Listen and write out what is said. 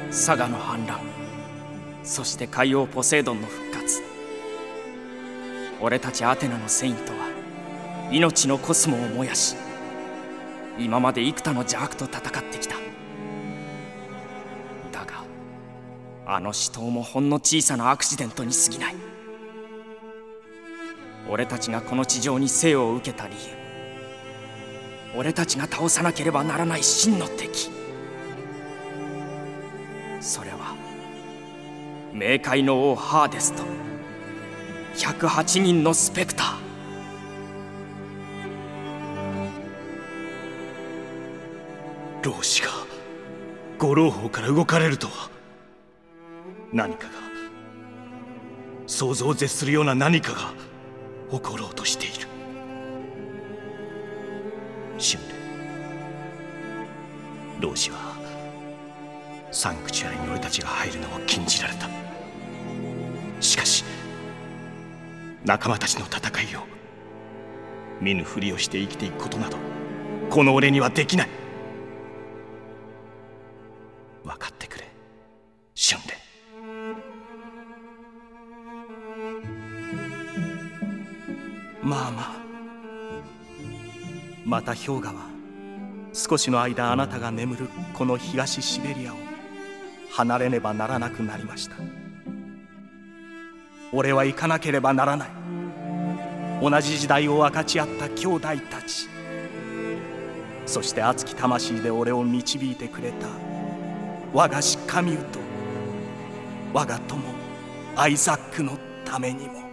サガの反乱、そして海王ポセイドンの復活。俺たちアテナのセイントは命のコスモを燃やし、今まで幾多の邪悪と戦ってきた。だがあの死闘もほんの小さなアクシデントに過ぎない。俺たちがこの地上に生を受けた理由、俺たちが倒さなければならない真の敵、それは冥界の王ハーデスと108人のスペクター。 老子が五老峰から動かれるとは、何かが、想像を絶するような何かが起ころうとしている。春麗、老子はサンクチュアリに俺たちが入るのを禁じられた。しかし仲間たちの戦いを見ぬふりをして生きていくことなど、この俺にはできない。分かってくれ、春麗。 まあまあ、また氷河は少しの間あなたが眠るこの東シベリアを離れねばならなくなりました。俺は行かなければならない。同じ時代を分かち合った兄弟たち、そして熱き魂で俺を導いてくれた我がシカミウと我が友アイザックのためにも。